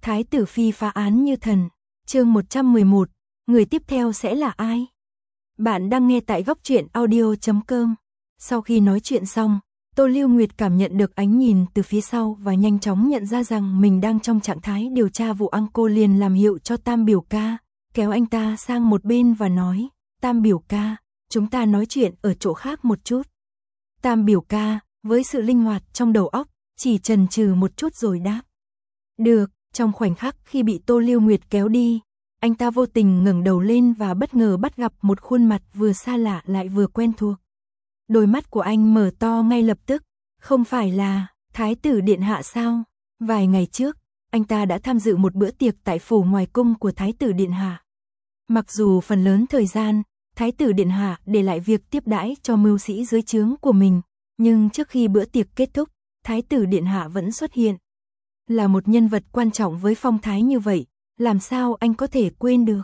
Thái tử phi phá án như thần. Chương 111, người tiếp theo sẽ là ai? Bạn đang nghe tại góc truyện audio.com. Sau khi nói chuyện xong, Tô Lưu Nguyệt cảm nhận được ánh nhìn từ phía sau và nhanh chóng nhận ra rằng mình đang trong trạng thái điều tra vụ án. Cô liền làm hiệu cho Tam biểu ca, kéo anh ta sang một bên và nói, Tam biểu ca, chúng ta nói chuyện ở chỗ khác một chút. Tam biểu ca, với sự linh hoạt trong đầu óc, chỉ chần chừ một chút rồi đáp. Được. Trong khoảnh khắc khi bị Tô Lưu Nguyệt kéo đi, anh ta vô tình ngẩng đầu lên và bất ngờ bắt gặp một khuôn mặt vừa xa lạ lại vừa quen thuộc. Đôi mắt của anh mở to ngay lập tức, không phải là Thái tử điện hạ sao? Vài ngày trước, anh ta đã tham dự một bữa tiệc tại phủ ngoài cung của Thái tử điện hạ. Mặc dù phần lớn thời gian, Thái tử điện hạ để lại việc tiếp đãi cho mưu sĩ dưới trướng của mình, nhưng trước khi bữa tiệc kết thúc, Thái tử điện hạ vẫn xuất hiện. Là một nhân vật quan trọng với phong thái như vậy, làm sao anh có thể quên được?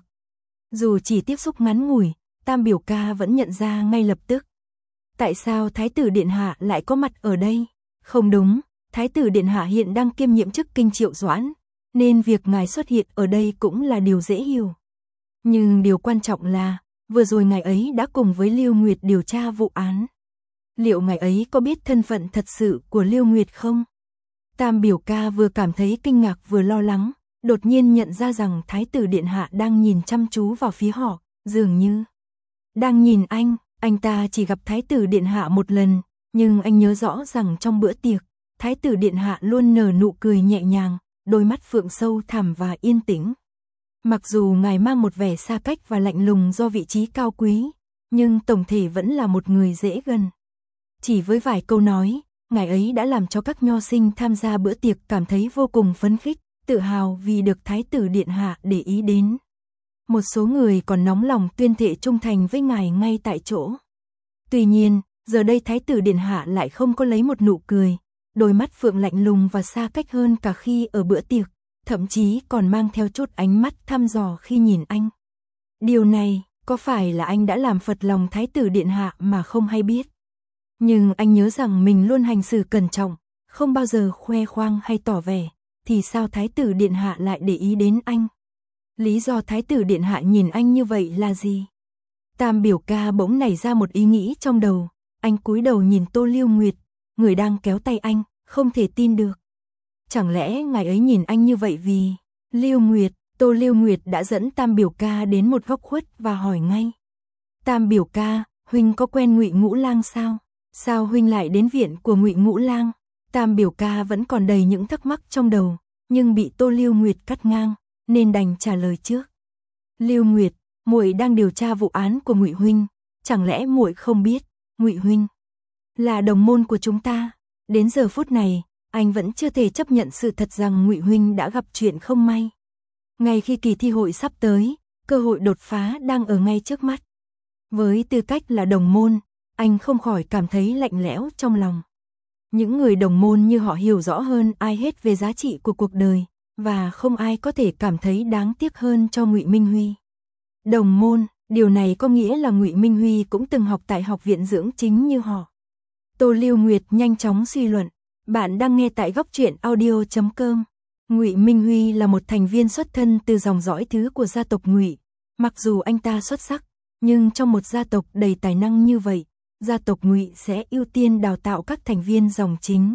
Dù chỉ tiếp xúc ngắn ngủi, Tam biểu ca vẫn nhận ra ngay lập tức. Tại sao Thái tử điện hạ lại có mặt ở đây? Không đúng, Thái tử điện hạ hiện đang kiêm nhiệm chức Kinh Triệu Doãn, nên việc ngài xuất hiện ở đây cũng là điều dễ hiểu. Nhưng điều quan trọng là, vừa rồi ngài ấy đã cùng với Lưu Nguyệt điều tra vụ án. Liệu ngài ấy có biết thân phận thật sự của Lưu Nguyệt không? Tam biểu ca vừa cảm thấy kinh ngạc vừa lo lắng, đột nhiên nhận ra rằng Thái tử điện hạ đang nhìn chăm chú vào phía họ, dường như đang nhìn anh ta chỉ gặp Thái tử điện hạ một lần, nhưng anh nhớ rõ rằng trong bữa tiệc, Thái tử điện hạ luôn nở nụ cười nhẹ nhàng, đôi mắt phượng sâu thẳm và yên tĩnh. Mặc dù ngài mang một vẻ xa cách và lạnh lùng do vị trí cao quý, nhưng tổng thể vẫn là một người dễ gần. Chỉ với vài câu nói, ngài ấy đã làm cho các nho sinh tham gia bữa tiệc cảm thấy vô cùng phấn khích, tự hào vì được Thái tử điện hạ để ý đến. Một số người còn nóng lòng tuyên thệ trung thành với ngài ngay tại chỗ. Tuy nhiên, giờ đây Thái tử điện hạ lại không có lấy một nụ cười, đôi mắt phượng lạnh lùng và xa cách hơn cả khi ở bữa tiệc, thậm chí còn mang theo chút ánh mắt thăm dò khi nhìn anh. Điều này, có phải là anh đã làm phật lòng Thái tử điện hạ mà không hay biết? Nhưng anh nhớ rằng mình luôn hành xử cẩn trọng, không bao giờ khoe khoang hay tỏ vẻ, thì sao Thái tử điện hạ lại để ý đến anh? Lý do Thái tử điện hạ nhìn anh như vậy là gì? Tam biểu ca bỗng nảy ra một ý nghĩ trong đầu, anh cúi đầu nhìn Tô Lưu Nguyệt, người đang kéo tay anh, không thể tin được. Chẳng lẽ ngài ấy nhìn anh như vậy vì Lưu Nguyệt? Tô Lưu Nguyệt đã dẫn Tam biểu ca đến một góc khuất và hỏi ngay. Tam biểu ca, huynh có quen Ngụy Ngũ Lang sao? Sao huynh lại đến viện của Ngụy Ngũ Lang? Tam biểu ca vẫn còn đầy những thắc mắc trong đầu, nhưng bị Tô Lưu Nguyệt cắt ngang, nên đành trả lời trước. Lưu Nguyệt, muội đang điều tra vụ án của Ngụy huynh, chẳng lẽ muội không biết, Ngụy huynh là đồng môn của chúng ta? Đến giờ phút này, anh vẫn chưa thể chấp nhận sự thật rằng Ngụy huynh đã gặp chuyện không may. Ngay khi kỳ thi hội sắp tới, cơ hội đột phá đang ở ngay trước mắt. Với tư cách là đồng môn, anh không khỏi cảm thấy lạnh lẽo trong lòng. Những người đồng môn như họ hiểu rõ hơn ai hết về giá trị của cuộc đời, và không ai có thể cảm thấy đáng tiếc hơn cho Ngụy Minh Huy. Đồng môn, điều này có nghĩa là Ngụy Minh Huy cũng từng học tại học viện dưỡng chính như họ. Tô Lưu Nguyệt nhanh chóng suy luận, bạn đang nghe tại góc truyện audio.com. Ngụy Minh Huy là một thành viên xuất thân từ dòng dõi thứ của gia tộc Ngụy. Mặc dù anh ta xuất sắc, nhưng trong một gia tộc đầy tài năng như vậy, gia tộc Ngụy sẽ ưu tiên đào tạo các thành viên dòng chính.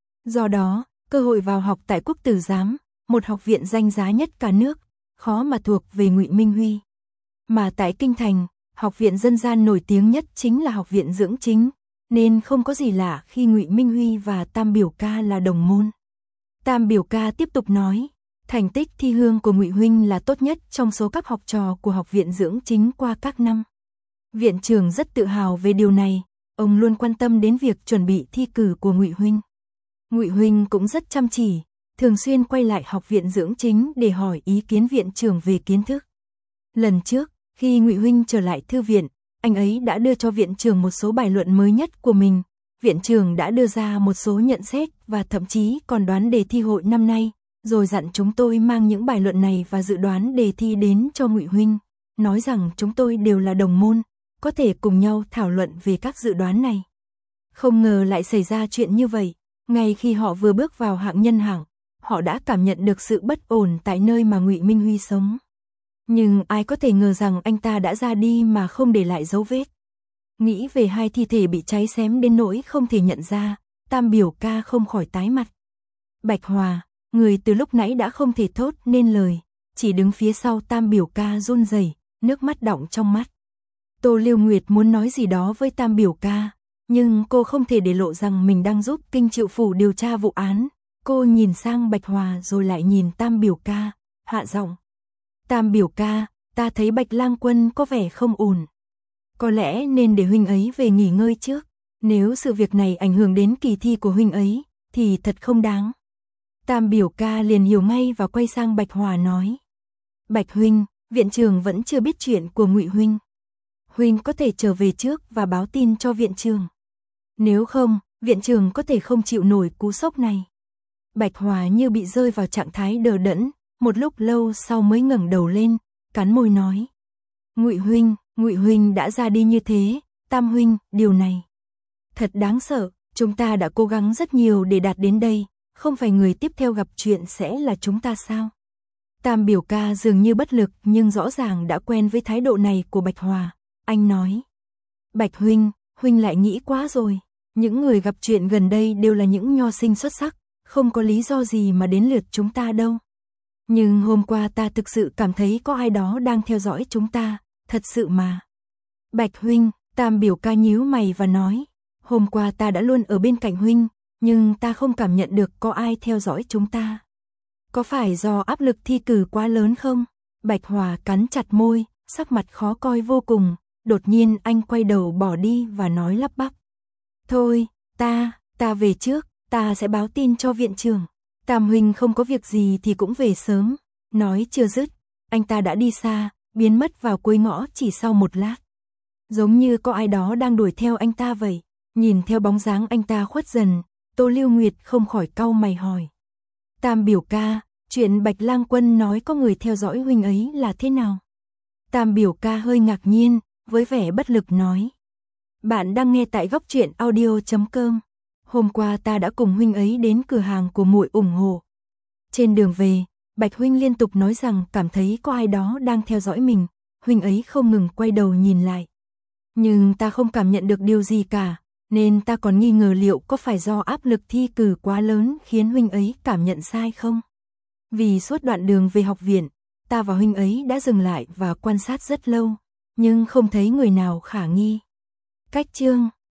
Do đó, cơ hội vào học tại Quốc Tử Giám, một học viện danh giá nhất cả nước, khó mà thuộc về Ngụy Minh Huy. Mà tại Kinh Thành, học viện dân gian nổi tiếng nhất chính là học viện dưỡng chính, nên không có gì lạ khi Ngụy Minh Huy và Tam biểu ca là đồng môn. Tam biểu ca tiếp tục nói, thành tích thi hương của Ngụy huynh là tốt nhất trong số các học trò của học viện dưỡng chính qua các năm. Viện trưởng rất tự hào về điều này, ông luôn quan tâm đến việc chuẩn bị thi cử của Ngụy huynh. Ngụy huynh cũng rất chăm chỉ, thường xuyên quay lại học viện dưỡng chính để hỏi ý kiến viện trưởng về kiến thức. Lần trước, khi Ngụy huynh trở lại thư viện, anh ấy đã đưa cho viện trưởng một số bài luận mới nhất của mình. Viện trưởng đã đưa ra một số nhận xét và thậm chí còn đoán đề thi hội năm nay, rồi dặn chúng tôi mang những bài luận này và dự đoán đề thi đến cho Ngụy huynh, nói rằng chúng tôi đều là đồng môn, có thể cùng nhau thảo luận về các dự đoán này. Không ngờ lại xảy ra chuyện như vậy, ngay khi họ vừa bước vào hạng nhân hạng, họ đã cảm nhận được sự bất ổn tại nơi mà Ngụy Minh Huy sống. Nhưng ai có thể ngờ rằng anh ta đã ra đi mà không để lại dấu vết. Nghĩ về hai thi thể bị cháy xém đến nỗi không thể nhận ra, Tam biểu ca không khỏi tái mặt. Bạch Hòa, người từ lúc nãy đã không thể thốt nên lời, chỉ đứng phía sau Tam biểu ca run rẩy, nước mắt đọng trong mắt. Tô Lưu Nguyệt muốn nói gì đó với Tam biểu ca, nhưng cô không thể để lộ rằng mình đang giúp Kinh Triệu Phủ điều tra vụ án. Cô nhìn sang Bạch Hòa rồi lại nhìn Tam biểu ca, hạ giọng. Tam biểu ca, ta thấy Bạch Lang Quân có vẻ không ổn. Có lẽ nên để huynh ấy về nghỉ ngơi trước. Nếu sự việc này ảnh hưởng đến kỳ thi của huynh ấy, thì thật không đáng. Tam biểu ca liền hiểu ngay và quay sang Bạch Hòa nói. Bạch huynh, viện trưởng vẫn chưa biết chuyện của Ngụy huynh. Huynh có thể trở về trước và báo tin cho viện trưởng. Nếu không, viện trưởng có thể không chịu nổi cú sốc này. Bạch Hòa như bị rơi vào trạng thái đờ đẫn, một lúc lâu sau mới ngẩng đầu lên, cắn môi nói. Ngụy huynh đã ra đi như thế, Tam huynh, điều này thật đáng sợ, chúng ta đã cố gắng rất nhiều để đạt đến đây, không phải người tiếp theo gặp chuyện sẽ là chúng ta sao? Tam biểu ca dường như bất lực nhưng rõ ràng đã quen với thái độ này của Bạch Hòa, anh nói. Bạch huynh, huynh lại nghĩ quá rồi, những người gặp chuyện gần đây đều là những nho sinh xuất sắc, không có lý do gì mà đến lượt chúng ta đâu. Nhưng hôm qua ta thực sự cảm thấy có ai đó đang theo dõi chúng ta, thật sự mà. Bạch huynh, Tam biểu ca nhíu mày và nói, hôm qua ta đã luôn ở bên cạnh huynh, nhưng ta không cảm nhận được có ai theo dõi chúng ta. Có phải do áp lực thi cử quá lớn không? Bạch Hòa cắn chặt môi, sắc mặt khó coi vô cùng, đột nhiên anh quay đầu bỏ đi và nói lắp bắp. Thôi, ta về trước, ta sẽ báo tin cho viện trưởng. Tam huynh không có việc gì thì cũng về sớm. Nói chưa dứt, anh ta đã đi xa, biến mất vào cuối ngõ chỉ sau một lát. Giống như có ai đó đang đuổi theo anh ta vậy. Nhìn theo bóng dáng anh ta khuất dần, Tô Lưu Nguyệt không khỏi cau mày hỏi. Tam biểu ca, chuyện Bạch Lang Quân nói có người theo dõi huynh ấy là thế nào? Tam biểu ca hơi ngạc nhiên, với vẻ bất lực nói. Bạn đang nghe tại Góc Truyện Audio.com. Hôm qua ta đã cùng huynh ấy đến cửa hàng của muội ủng hộ. Trên đường về, Bạch huynh liên tục nói rằng cảm thấy có ai đó đang theo dõi mình, huynh ấy không ngừng quay đầu nhìn lại. Nhưng ta không cảm nhận được điều gì cả, nên ta còn nghi ngờ liệu có phải do áp lực thi cử quá lớn khiến huynh ấy cảm nhận sai không? Vì suốt đoạn đường về học viện, ta và huynh ấy đã dừng lại và quan sát rất lâu, nhưng không thấy người nào khả nghi. Cách chương